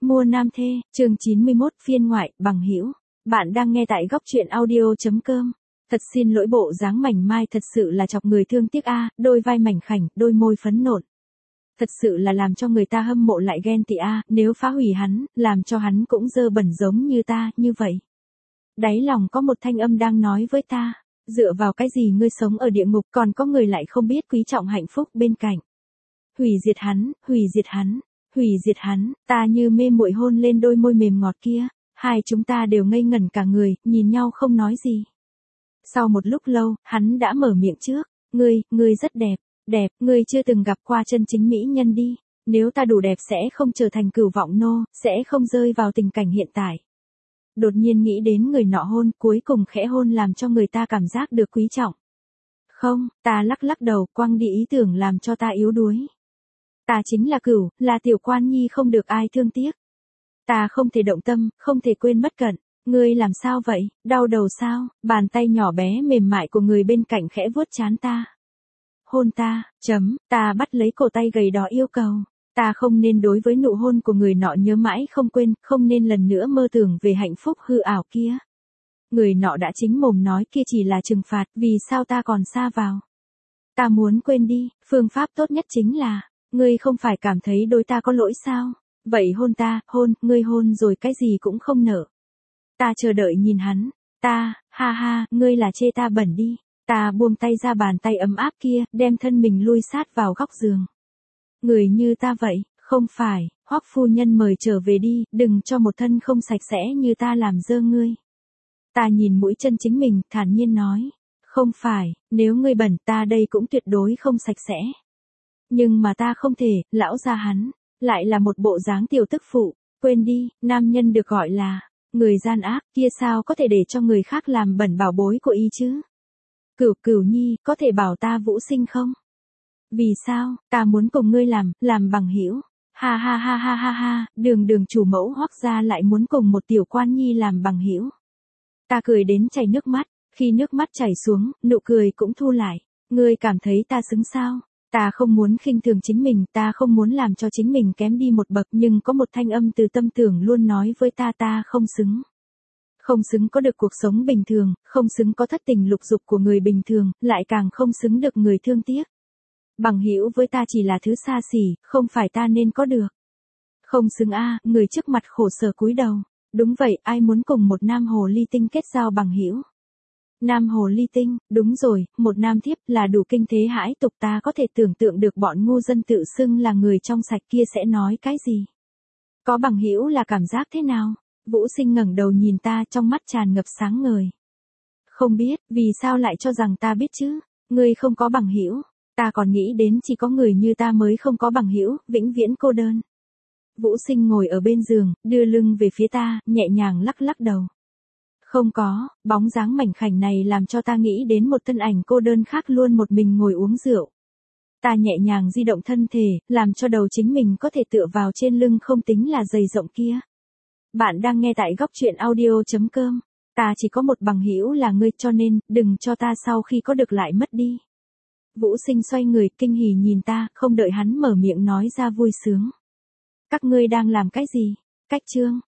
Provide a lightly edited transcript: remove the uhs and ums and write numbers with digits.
Mua nam thê, chương 91 phiên ngoại, bằng hữu. Bạn đang nghe tại góc truyện audio.com. Thật xin lỗi, bộ dáng mảnh mai thật sự là chọc người thương tiếc a, đôi vai mảnh khảnh, đôi môi phấn nộn. Thật sự là làm cho người ta hâm mộ lại ghen tị a, nếu phá hủy hắn, làm cho hắn cũng dơ bẩn giống như ta, như vậy. Đáy lòng có một thanh âm đang nói với ta, dựa vào cái gì ngươi sống ở địa ngục còn có người lại không biết quý trọng hạnh phúc bên cạnh. Hủy diệt hắn, hủy diệt hắn. Hủy diệt hắn, ta như mê muội hôn lên đôi môi mềm ngọt kia, hai chúng ta đều ngây ngẩn cả người, nhìn nhau không nói gì. Sau một lúc lâu, hắn đã mở miệng trước, ngươi rất đẹp, đẹp, ngươi chưa từng gặp qua chân chính mỹ nhân đi, nếu ta đủ đẹp sẽ không trở thành cửu vọng nô, sẽ không rơi vào tình cảnh hiện tại. Đột nhiên nghĩ đến người nọ hôn, cuối cùng khẽ hôn làm cho người ta cảm giác được quý trọng. Không, ta lắc đầu, quăng đi ý tưởng làm cho ta yếu đuối. Ta chính là cửu, là tiểu quan nhi không được ai thương tiếc. Ta không thể động tâm, không thể quên bất cẩn. Ngươi làm sao vậy, đau đầu sao? Bàn tay nhỏ bé mềm mại của người bên cạnh khẽ vuốt trán ta. Hôn ta, ta bắt lấy cổ tay gầy đỏ yêu cầu. Ta không nên đối với nụ hôn của người nọ nhớ mãi không quên, không nên lần nữa mơ tưởng về hạnh phúc hư ảo kia. Người nọ đã chính mồm nói kia chỉ là trừng phạt, vì sao ta còn sa vào? Ta muốn quên đi, phương pháp tốt nhất chính là, ngươi không phải cảm thấy đối ta có lỗi sao? Vậy hôn ta, ngươi hôn rồi cái gì cũng không nợ. Ta chờ đợi nhìn hắn, ha, ngươi là chê ta bẩn đi. Ta buông tay ra bàn tay ấm áp kia, đem thân mình lui sát vào góc giường. Người như ta vậy, không phải, Hoắc phu nhân mời trở về đi, đừng cho một thân không sạch sẽ như ta làm dơ ngươi. Ta nhìn mũi chân chính mình, thản nhiên nói, không phải, nếu ngươi bẩn ta đây cũng tuyệt đối không sạch sẽ. Nhưng mà ta không thể, lão gia hắn, lại là một bộ dáng tiểu tức phụ, quên đi, nam nhân được gọi là, người gian ác, kia sao có thể để cho người khác làm bẩn bảo bối của y chứ? Cửu nhi, có thể bảo ta Vũ Sinh không? Vì sao, ta muốn cùng ngươi làm bằng hữu. Ha, đường chủ mẫu Hoắc gia lại muốn cùng một tiểu quan nhi làm bằng hữu. Ta cười đến chảy nước mắt, khi nước mắt chảy xuống, nụ cười cũng thu lại. Ngươi cảm thấy ta xứng sao? Ta không muốn khinh thường chính mình, ta không muốn làm cho chính mình kém đi một bậc, nhưng có một thanh âm từ tâm tưởng luôn nói với ta không xứng. Không xứng có được cuộc sống bình thường, không xứng có thất tình lục dục của người bình thường, lại càng không xứng được người thương tiếc. Bằng hữu với ta chỉ là thứ xa xỉ, không phải ta nên có được. Không xứng a, người trước mặt khổ sở cúi đầu. Đúng vậy, ai muốn cùng một nam hồ ly tinh kết giao bằng hữu? Nam hồ ly tinh, đúng rồi, một nam thiếp là đủ kinh thế hãi tục, ta có thể tưởng tượng được bọn ngu dân tự xưng là người trong sạch kia sẽ nói cái gì. Có bằng hữu là cảm giác thế nào? Vũ Sinh ngẩng đầu nhìn ta, trong mắt tràn ngập sáng ngời. Không biết, vì sao lại cho rằng ta biết chứ? Ngươi không có bằng hữu, ta còn nghĩ đến chỉ có người như ta mới không có bằng hữu, vĩnh viễn cô đơn. Vũ Sinh ngồi ở bên giường, đưa lưng về phía ta, nhẹ nhàng lắc đầu. Không có, bóng dáng mảnh khảnh này làm cho ta nghĩ đến một thân ảnh cô đơn khác luôn một mình ngồi uống rượu. Ta nhẹ nhàng di động thân thể, làm cho đầu chính mình có thể tựa vào trên lưng không tính là dày rộng kia. Bạn đang nghe tại góc truyện audio.com. Ta chỉ có một bằng hữu là ngươi, cho nên, đừng cho ta sau khi có được lại mất đi. Vũ Sinh xoay người, kinh hỉ nhìn ta, không đợi hắn mở miệng nói ra vui sướng. Các ngươi đang làm cái gì? Cách chương.